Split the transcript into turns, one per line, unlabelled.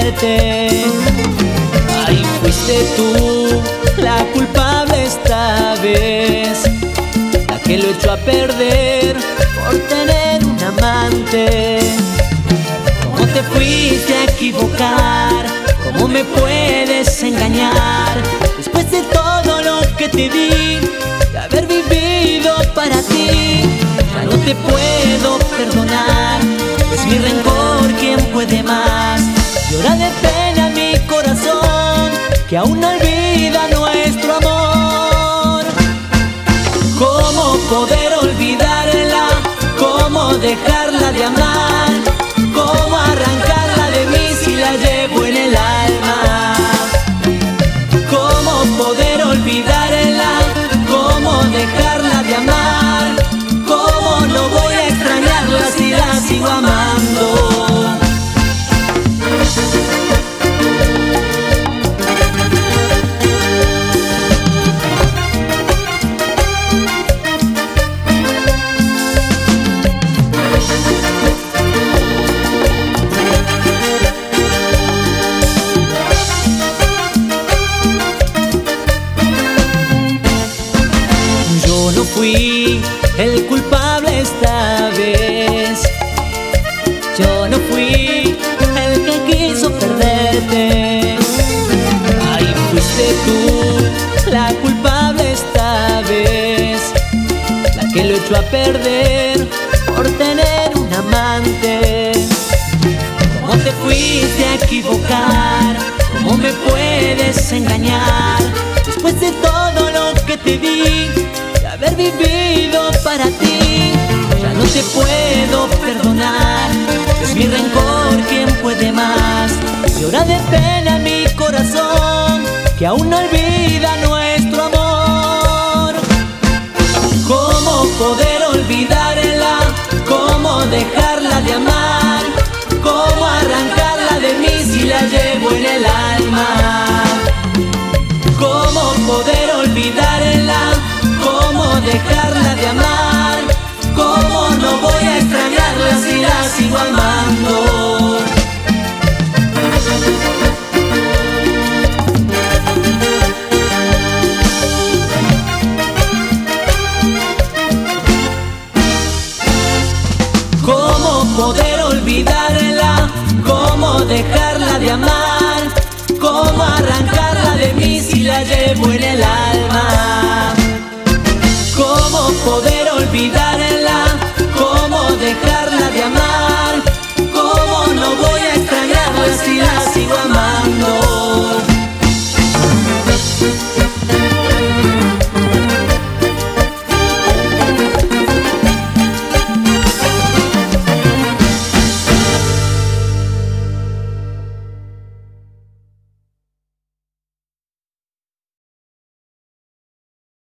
perderte. Ay, fuiste tú la culpable esta vez, la que lo echó a perder por tener un amante. ¿Cómo te fuiste a equivocar? ¿Cómo me puedes engañar? Después de todo lo que te di, de haber vivido para ti, ya no te puedo perdonar. Es mi rencor quien puede más. Llora de pena mi corazón, que aún no olvida nuestro amor. ¿Cómo poder olvidarla? ¿Cómo dejarla de amar? ¿Cómo arrancarla de mí si la llevo en el alma? ¿Cómo poder olvidarla? ¿Cómo dejarla de amar? ¿Cómo no voy a extrañarla si la sigo amando? Yo no fui el culpable esta vez. Yo no fui el que quiso perderte. Ay, fuiste tú la culpable esta vez, la que lo echó a perder por tener un amante. ¿Cómo te fuiste a equivocar? ¿Cómo me puedes engañar? Después de todo lo que te di, de haber vivido para ti, ya no te puedo perdonar. Es mi rencor quien puede más. Llora de pena mi corazón, que aún no olvida nuestro amor. ¿Cómo poder olvidarla? ¿Cómo dejarla de amar? ¿Cómo arrancarla de mí si la llevo en el alma? ¿Cómo poder olvidarla? ¿Cómo dejarla de amar? ¿Cómo no voy a extrañarla si la sigo amando? ¿Cómo poder olvidarla? ¿Cómo dejarla de amar? ¿Cómo arrancarla de mí si la llevo en el alma? ¿Cómo poder